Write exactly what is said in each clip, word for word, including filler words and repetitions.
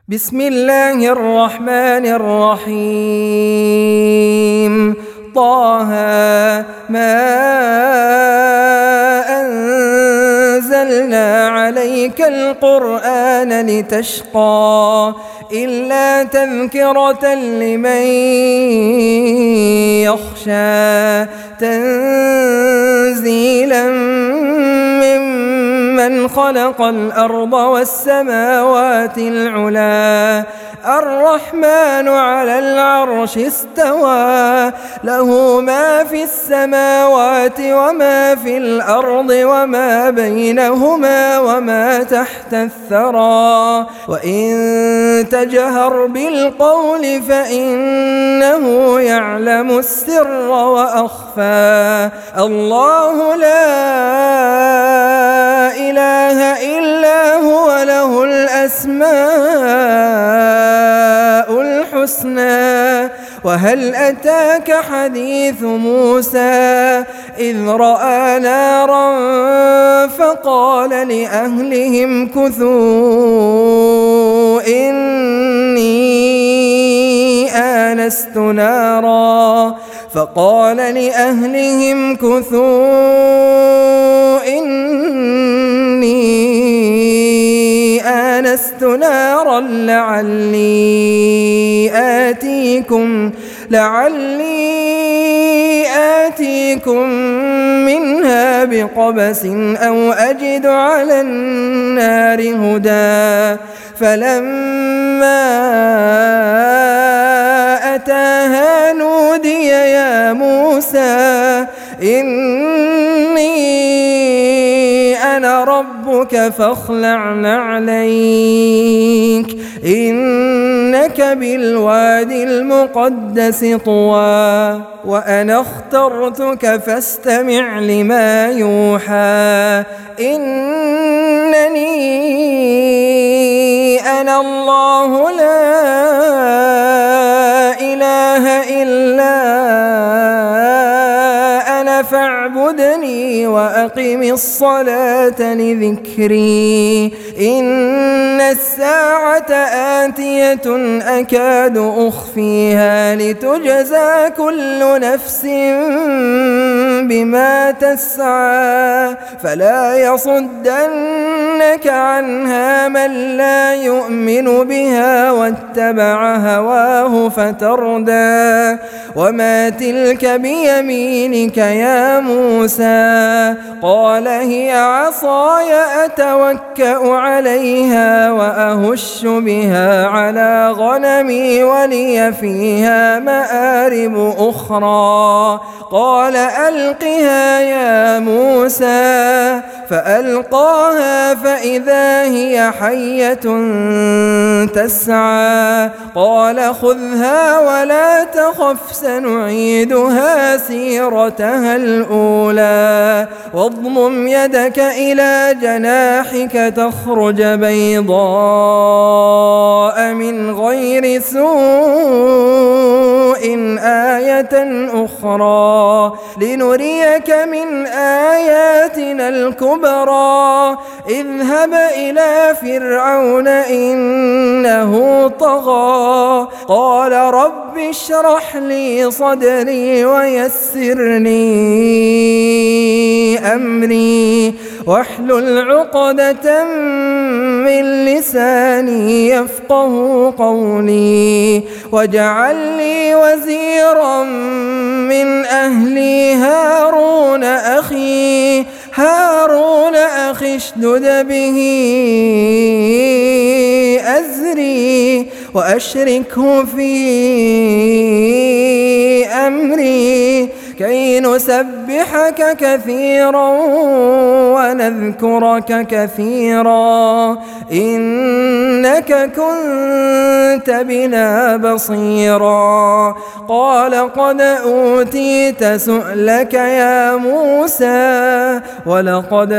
بسم الله الرحمن الرحيم. طه ما أنزلنا عليك القرآن لتشقى إلا تذكرة لمن يخشى تنزيلا ممن خلق الأرض والسماوات العلى الرحمن على العرش استوى له ما في السماوات وما في الأرض وما بينهما وما تحت الثرى وإن تجهر بالقول فإنه يعلم السر وأخفى الله لا إله إلا هو له الأسماء الحسنى. وهل أتاك حديث موسى إذ رأى نارا فقال لأهلهم كثوا إني آنست نارا فقال لأهلهم كثوا إني آنست نارا لعلي آتيكم لعلي آتيكم منها بقبس أو أجد على النار هدى. فلما أتاها نودي يا موسى إني أنا ربك فاخلع نعليك إنك بالوادي المقدس طوى وأنا اخترتك فاستمع لما يوحى إنني أنا الله لا إله إلا أنا فاعبدني وأقم الصلاة لذكري إن الساعة آتية أكاد أخفيها لتجزى كل نفس بما تسعى فلا يصدنك عنها من لا يؤمن بها واتبع هواه فتردى. وما تلك بيمينك يا موسى قال هي عصاي أتوكأ عليها وأهش بها على غنمي ولي فيها مآرب أخرى قال ألقها يا موسى فألقاها فإذا هي حية تسعى قال خذها ولا تخف سنعيدها سيرتها الأولى واضمم يدك إلى جناحك تخرج بيضاء من غير سوء آية أخرى لنريك من آياتنا الكبرى اذهب إلى فرعون إنه طغى قال رب اشرح لي صدري ويسر لي أمري واحلل عقدة من لساني يفقه قولي واجعل لي وزيرا من أهلي هارون أخي هارون أخي اشدد به أزري وأشركه في أمري كي نسبحك كثيرا ونذكرك كثيرا إنك كنت بنا بصيرا قال قد أوتيت سؤلك يا موسى ولقد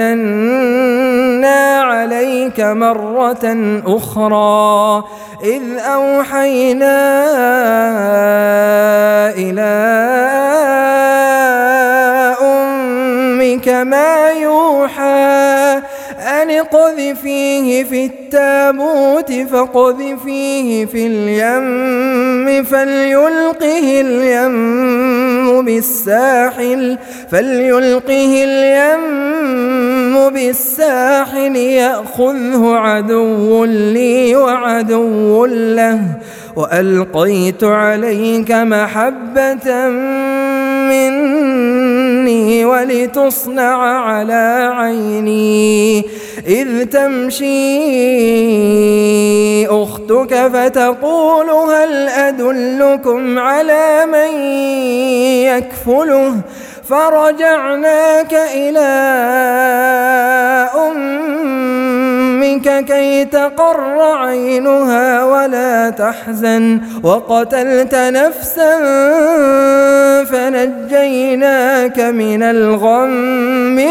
مننا عليك مرة أخرى إذ أوحينا إلى أمك ما يوحى أن اقذفيه في التابوت فاقذفيه في اليم فليلقه اليم بالساحل فليلقه اليم بالساحل يأخذه عدو لي وعدو له وألقيت عليك محبة مني ولتصنع على عيني إذ تمشي أختك فتقول هل أدلكم على من يكفله فرجعناك إلى أمك كي تقر عينها ولا تحزن وقتلت نفسا فنجيناك من الغم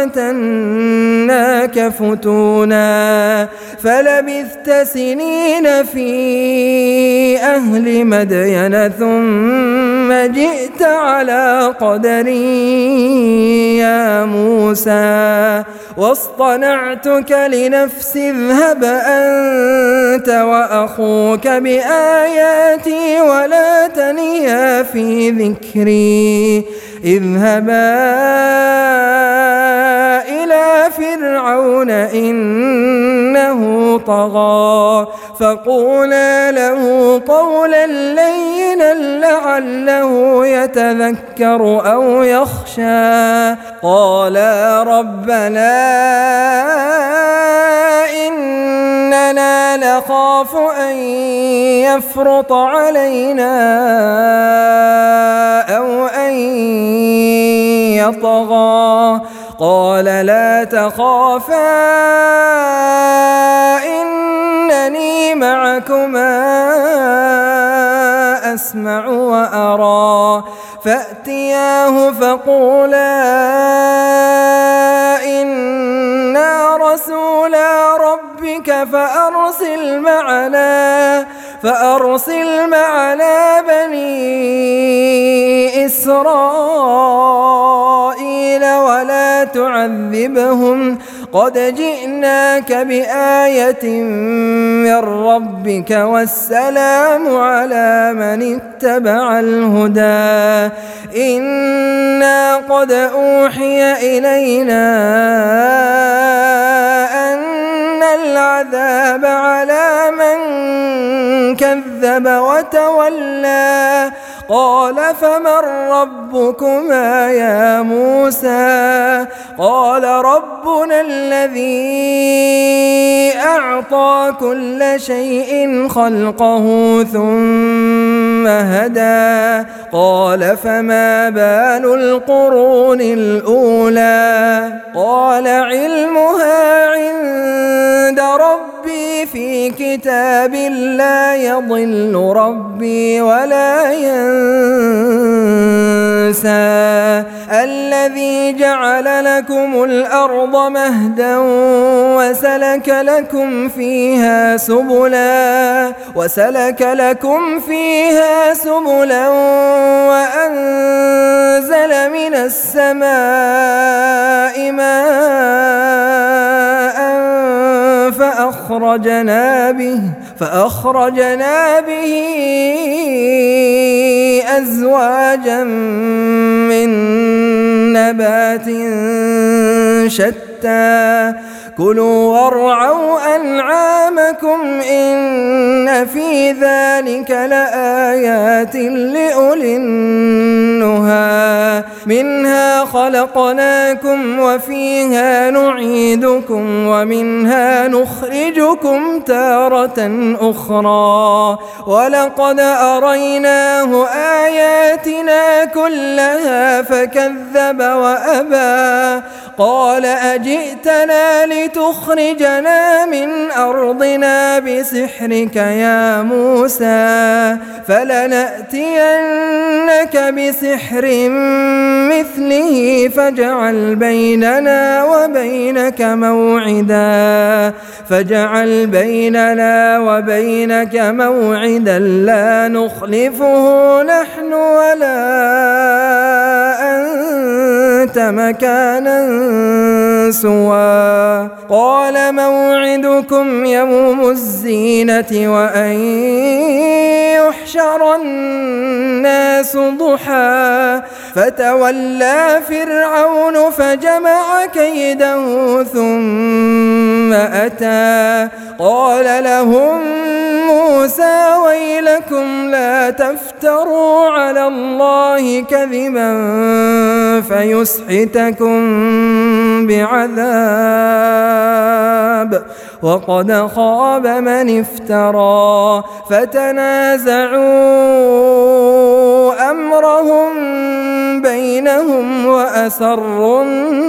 وفتناك فتونا فلبثت سنين في أهل مدين ثم جئت على قدري يا موسى واصطنعتك لنفسي اذهب أنت وأخوك بآياتي ولا تنيا في ذكري اذهبا إلى فرعون إنه طغى فقولا له قولا لينا لعله يتذكر أو يخشى قالا ربنا إننا نخاف أن يفرط علينا أو أن يطغى قال لا تخافا إنني معكما أسمع وأرى فأتياه فقولا إنا رسولا ربك فأرسل معنا فأرسل معنا بني إسرائيل ولا تعذبهم قد جئناك بآية من ربك والسلام على من اتبع الهدى إنا قد أوحي إلينا أن العذاب على من كذب وتولى قال فمن ربكما يا موسى قال ربنا الذي أعطى كل شيء خلقه ثم هدى قال فما بال القرون الأولى قال علمها عند ربي في كتاب لا يضل ربي ولا ينسى الذي جعل لكم الأرض مهدا وسلك لكم فيها سبلا وسلك لكم فيها سبلا وأنزل من السماء ماء فأخرجنا به فأخرجنا به أزواجا من نبات شتى كلوا وارعوا أنعامكم إن في ذلك لآيات لأولي النهى منها خلقناكم وفيها نعيدكم ومنها نخرجكم تارة أخرى ولقد أريناه آياتنا كلها فكذب وأبى قال أجئتنا لتخرجنا من أرضنا بسحرك يا موسى فلنأتينك بسحر مثله فاجعل بيننا وبينك موعدا فاجعل بيننا وبينك موعدا لا نخلفه نحن ولا أنت أنت مكانا سوى قال موعدكم يوم الزينة وأن يحشر الناس ضحى فتولى فرعون فجمع كيده ثم أتى قال لهم موسى ويلكم لا تفتروا على الله كذبا فيسحتكم بعذاب وقد خاب من افترى فتنازعوا أمرهم بينهم وأسروا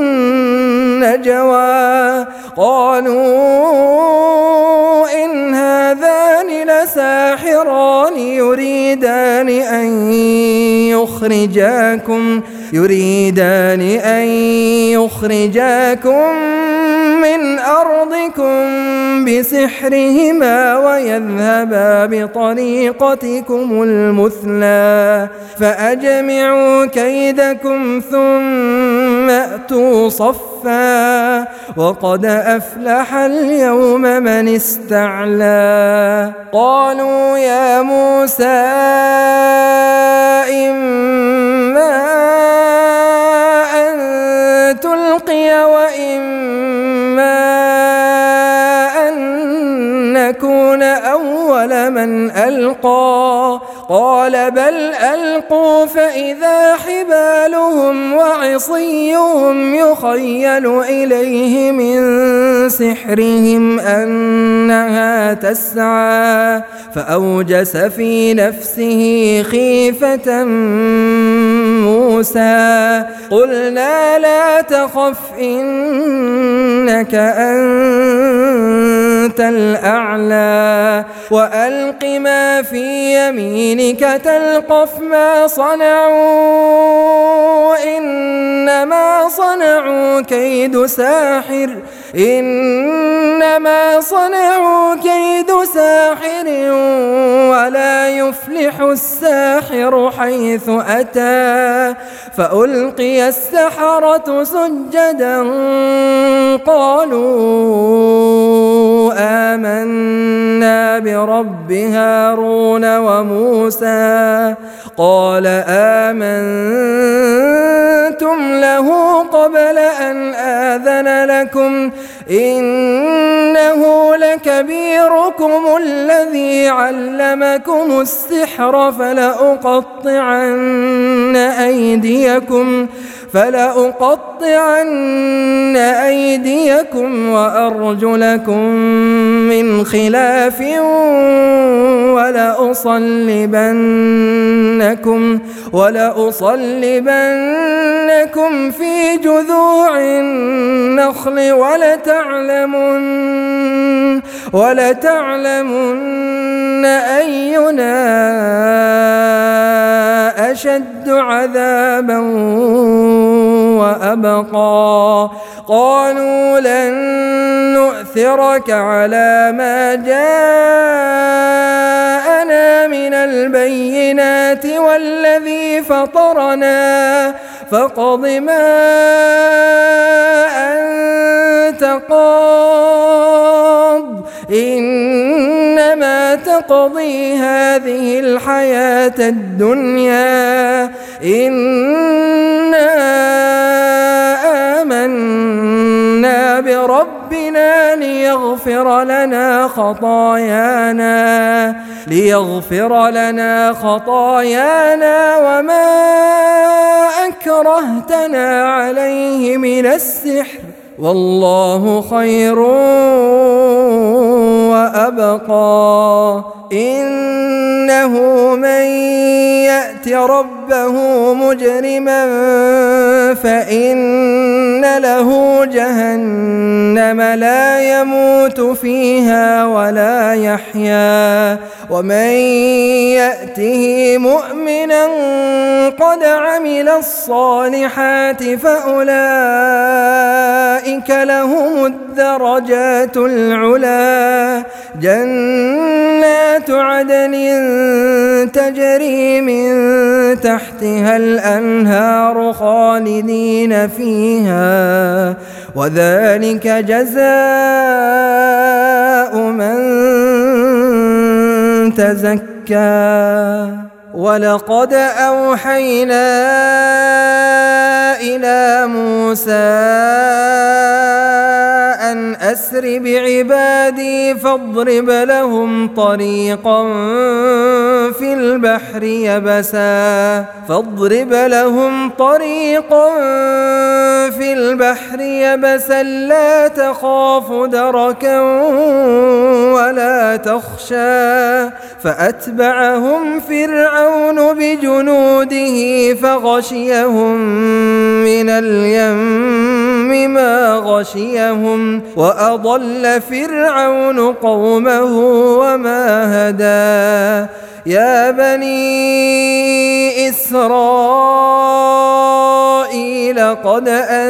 النجوى قالوا إن هذان لساحران يريدان أن يخرجاكم يريدان أن يخرجاكم من أرضكم بسحرهما ويذهبا بطريقتكم المثلى فأجمعوا كيدكم ثم أتوا صفا وقد أفلح اليوم من استعلى قالوا يا موسى إما أن تلقي وإما أن نكون أول من ألقى قال بل ألقوا فإذا حبالهم وعصيهم يخيل إليه من سحرهم أنها تسعى فأوجس في نفسه خيفة موسى قلنا لا تخف إنك أنت الأعلى وألق ما في يمينك تلقف ما صنعوا إنما صنعوا كيد ساحر إنما صنعوا كيد ساحر ولا يفلح الساحر حيث أتى فألقي السحرة سجدا قالوا آمنا برب هارون وموسى قال آمنتم له قبل أن آذن لكم إنه لكبيركم الذي علمكم السحر فلأقطعن أيديكم فلأقطعن أيديكم وأرجلكم من خلاف ولأصلبنكم ولأصلبنكم في جذوع النخل ولتعلمن ولتعلمن أينا أشد عذابا وأبقى قالوا لن نؤثرك على ما جاءنا من البينات والذي فطرنا فاقض ما أنت قاض إنما تقضي هذه الحياة الدنيا إنا آمنا بربنا ليغفر لنا خطايانا ليغفر لنا خطايانا وما أكرهتنا عليه من السحر والله خير وأبقى إنه من يأت ربه مجرما فإن له جهنم لا يموت فيها ولا يحيا ومن يأته مؤمنا قد عمل الصالحات فأولئك لهم الدرجات العلا جنات جنات عدن تجري من تحتها الأنهار خالدين فيها وذلك جزاء من تزكى. ولقد أوحينا إلى موسى أن أسر بعبادي فاضرب لهم طريقا في البحر يبسا فاضرب لهم طريقا في البحر يبسا لا تخاف دركا ولا تخشى فأتبعهم فرعون بجنوده فغشيهم من اليم ما غشيهم وأضل فرعون قومه وما هدى. يا بني إسرائيل قد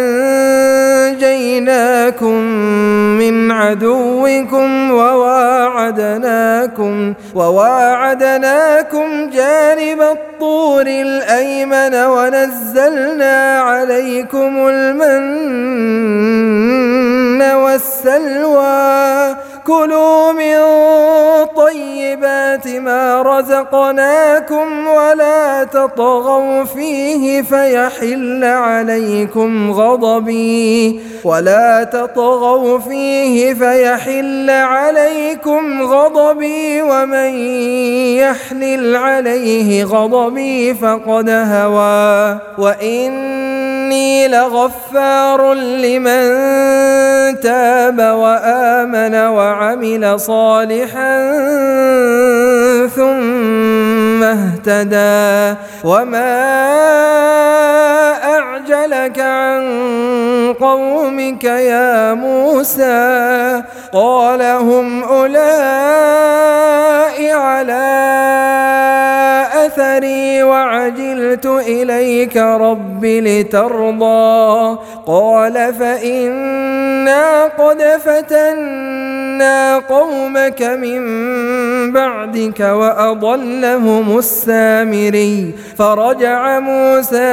أنجيناكم من عدوكم وواعدناكم وواعدناكم جانب الطور الأيمن ونزلنا عليكم المن والسلوى كلوا من طيبات ما رزقناكم ولا تطغوا فيه فيحل عليكم غضبي ولا تطغوا فيه فيحل عليكم غضبي ومن يحلل عليه غضبي فقد هوى وإني لغفار لمن تاب وآمن وعمل صالحا ثم اهتدى. وما أعجلك عن قومك يا موسى قال هم أولئك على أثري وعجلت إليك رب لترضى قال فإنا قد فتنا قومك من بعدك وأضلهم السامري. فرجع موسى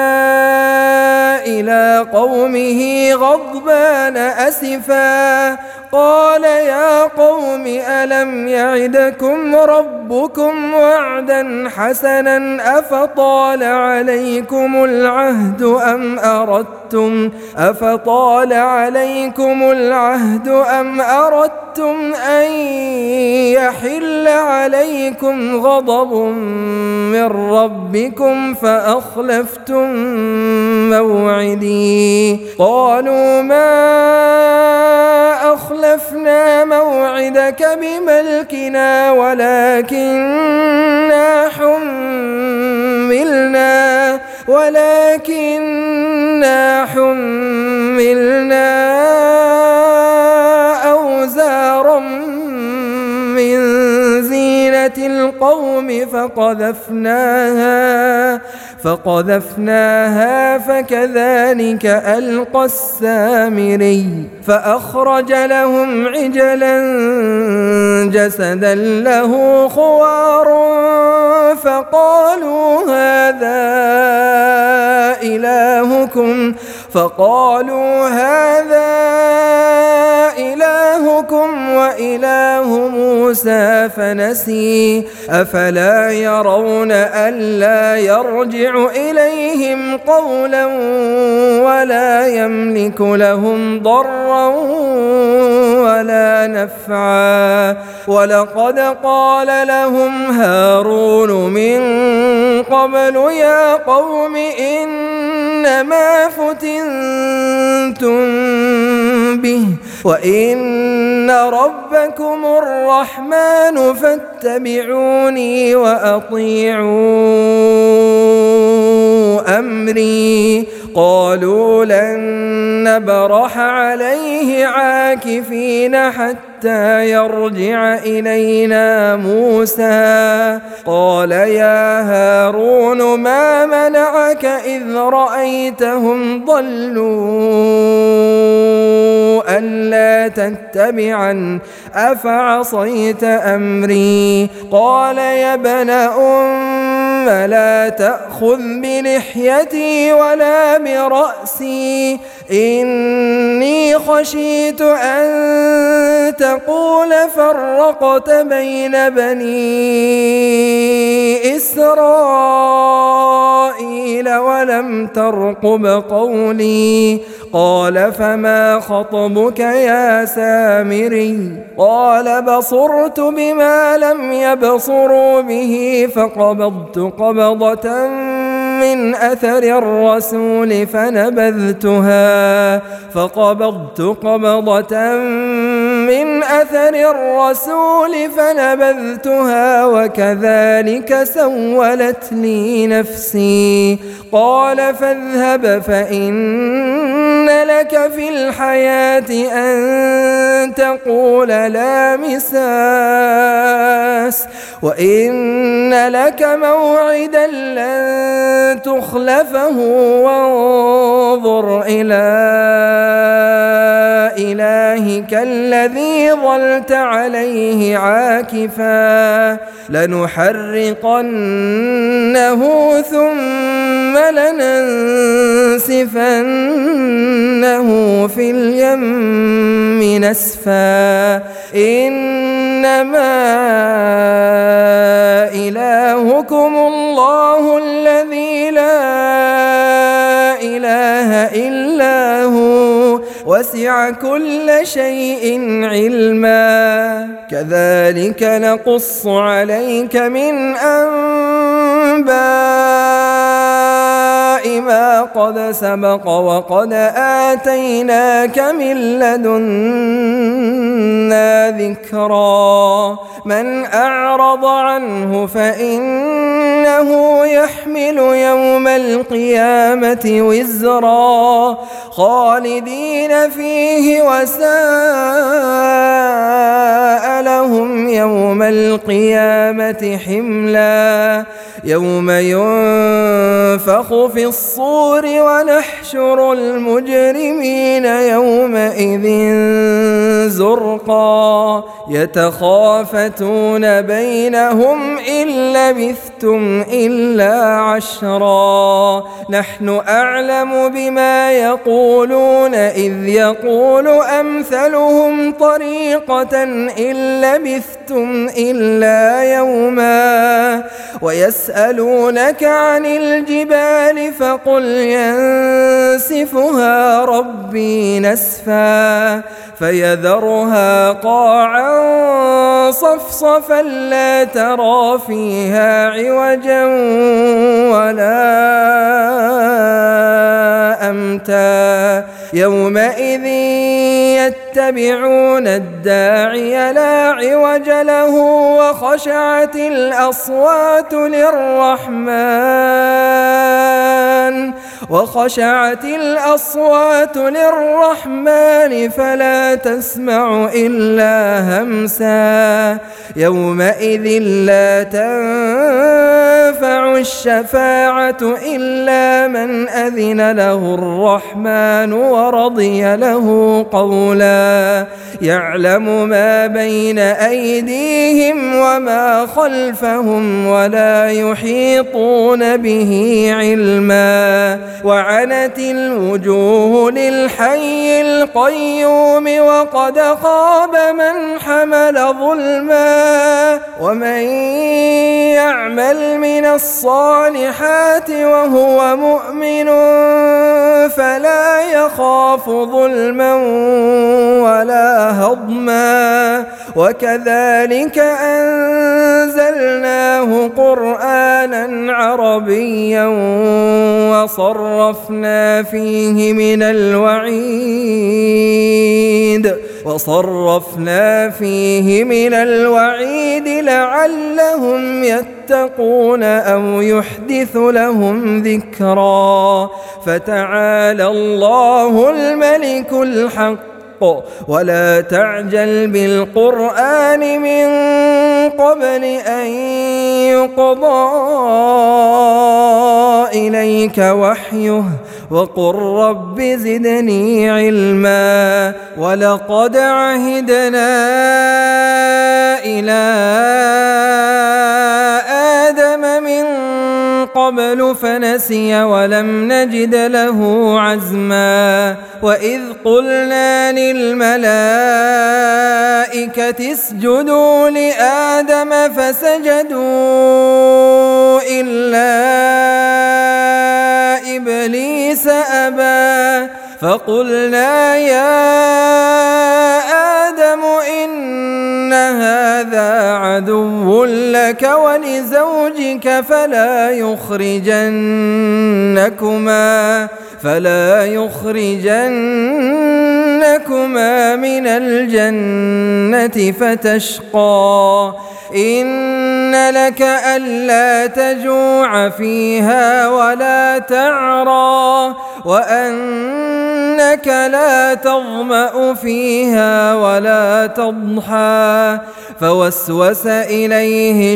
إلى قومه غضبان أسفا قال يا قوم ألم يعدكم ربكم وعدا حسنا أفطال عليكم العهد أم أردتم أفطال عليكم العهد أم أردتم أن يحل عليكم غضب من ربكم فأخلفتم موعدي. قالوا ما أخلفنا موعدك بملكنا ولكننا حملنا ولكننا حملنا أوزارا من زينة القوم فقذفناها فقذفناها فكذلك ألقى السامري. فأخرج لهم عجلا جسدا له خوار فقالوا هذا إلهكم فقالوا هذا إلهكم وإله موسى فنسي أفلا يرون ألا يرجع إليهم قولا ولا يملك لهم ضرا ولا نفعا. ولقد قال لهم هارون من قبل يا قوم إنما فتنتم به وإن ربكم الرحمن فاتبعوني وأطيعوا أمري قالوا لن نبرح عليه عاكفين حتى يرجع إلينا موسى قال يا هارون ما منعك إذ رأيتهم ضلوا ألا تتبعن أفعصيت أمري قال يا ابن أم لا تأخذ بلحيتي ولا برأسي إني خشيت أن تقول فرقت بين بني إسرائيل ولم ترقب قولي قال فما خطبك يا سامري قال بصرت بما لم يبصروا به فقبضت قبضة من أثر الرسول فنبذتها فقبضت قبضة من أثر الرسول فنبذتها وكذلك سولت لي نفسي قال فاذهب فإن لك في الحياة أن تقول لا مساس وإن لك موعدا لن تخلفه وانظر إلى إلهك الذي ظلت عليه عاكفا لنحرقنه ثم لننسفنه في اليم نسفا إنما إلهكم الله الذي لا إله إلا هو وسع كل شيء علما كذلك نقص عليك من أنباء ما قد سبق وقد آتيناك من لدنا ذكرا من أعرض عنه فإنه يحمل يوم القيامة وزرا خالدين فيه وساء لهم يوم القيامة حملا يوم ينفخ في الصور ونحشر المجرمين يومئذ زرقا يتخافتون بينهم إن لبثتم إلا عشرا نحن أعلم بما يقولون إذ يقول أمثلهم طريقة إن لبثتم إلا يوما ويسألونك عن الجبال فقل ينسفها ربي نسفا فيذرها قاعا صفصفا لا ترى فيها عوجا ولا أمتا يومئذ يتبعون الداعي لا عوج له وخشعت الأصوات للرحمن وخشعت الأصوات للرحمن فلا تسمع إلا همسا يومئذ لا تنفع الشفاعة إلا من أذن له الرحمن ورضي له قولا يعلم ما بين أيديهم وما خلفهم ولا يحيطون به علما وعنت الوجوه للحي القيوم وقد خاب من حمل ظلما ومن يعمل من الصالحات وهو مؤمن فلا يخاف ظلما ولا هضما وكذلك أنزلناه قرآنا عربيا وصرفنا فيه من الوعيد فصرفنا فيه من الوعيد لعلهم يتقون أو يحدث لهم ذكرا فتعالى الله الملك الحق ولا تعجل بالقرآن من قبل أن يقضى إليك وحيه وقل رب زدني علما ولقد عهدنا إلى آدم من قبل فنسي ولم نجد له عزما وإذ قلنا للملائكة اسجدوا لآدم فسجدوا إلا إبليس أبى فقلنا يا آدم إن هذا عدو لك ولزوجك فلا يخرجنكما فلا يخرجنكما من الجنة فتشقى إن لك ألا تجوع فيها ولا تعرى وأنك لا تظمأ فيها ولا تضحى فوسوس إليه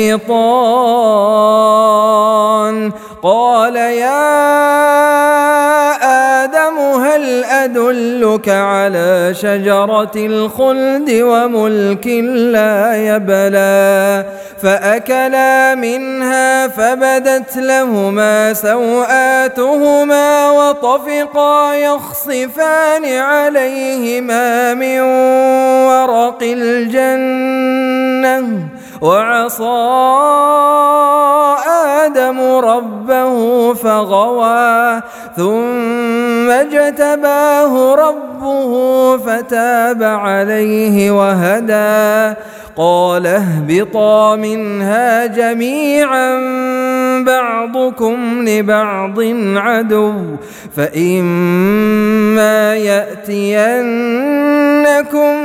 الشيطان قال يا آدم هل أدلك على شجرة الخلد وملك لا يبلى فأكلا منها فبدت لهما سوآتهما وطفقا يخصفان عليهما من ورق الجنة وعصى آدم ربه فغوى ثم اجتباه ربه فتاب عليه وهدى قال اهبطا منها جميعا بعضكم لبعض عدو فإما يأتينكم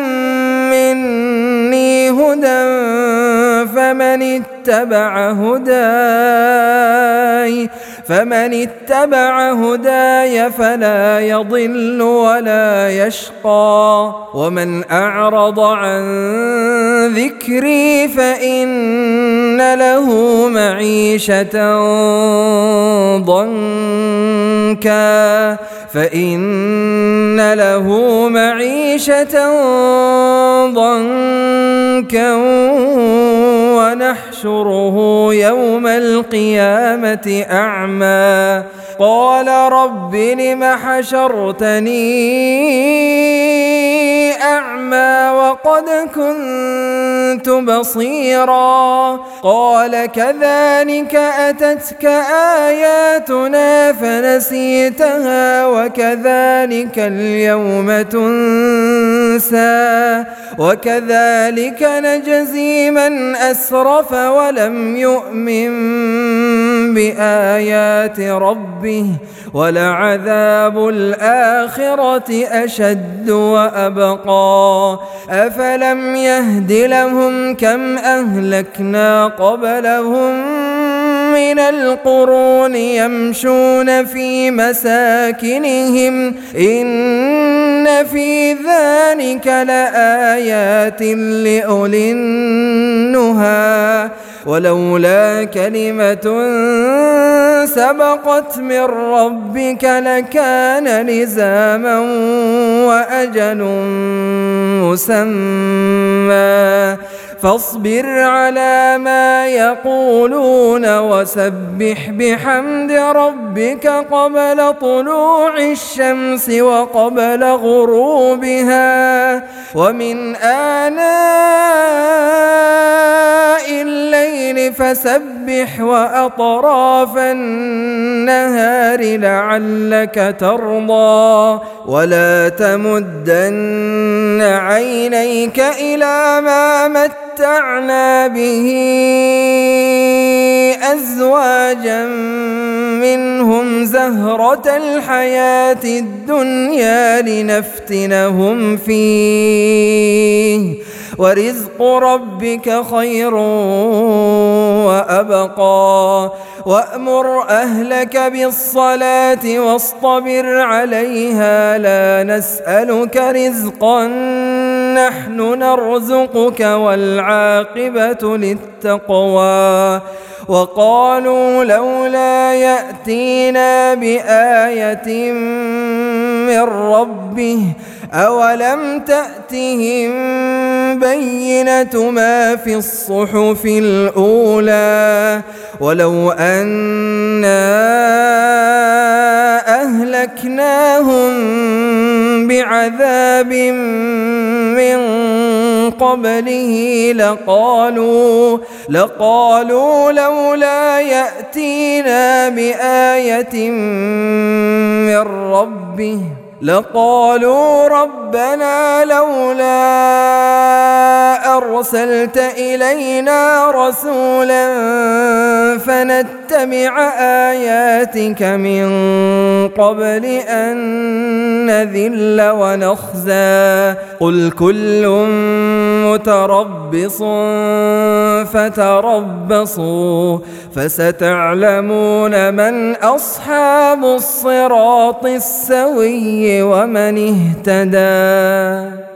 مني هدى فمن اتبع هداي فمن اتبع هداي فلا يضل ولا يشقى ومن أعرض عن ذكري فإن له معيشة ضنكا فإن له معيشة ضنكا ونحشره يوم القيامة أعمى قال رب لم حشرتني أعمى وقد كنت بصيرا قال كذلك أتتك آياتنا فنسيتها وكذلك اليوم تنسى وكذلك نجزي من أسرف ولم يؤمن بآيات ربه ولعذاب الآخرة أشد وأبقى أفلم يهد لهم كم أهلكنا قبلهم من القرون يمشون في مساكنهم إن في ذلك لآيات لأولي النهى ولولا كلمة سبقت من ربك لكان لزاما وأجل مسمى فاصبر على ما يقولون وسبح بحمد ربك قبل طلوع الشمس وقبل غروبها ومن آناء الليل فسبح وأطراف النهار لعلك ترضى ولا تمدن عينيك إلى ما متعنا به أزواجا منهم زهرا زهرة الحياة الدنيا لنفتنهم فيه ورزق ربك خير وأبقى وأمر أهلك بالصلاة واصطبر عليها لا نسألك رزقا نحن نرزقك والعاقبة للتقوى وقالوا لولا يأتينا بآية من ربه أولم تأتهم بينة ما في الصحف الأولى ولو أنا أهلكناهم بعذاب من قبله لقالوا لقالوا لولا يأتينا بآية من ربه لقالوا ربنا لولا أرسلت إلينا رسولا فنتبع آياتك من قبل أن نذل ونخزى قل كل متربص فتربصوا فستعلمون من أصحاب الصراط السوي ومن اهتدى.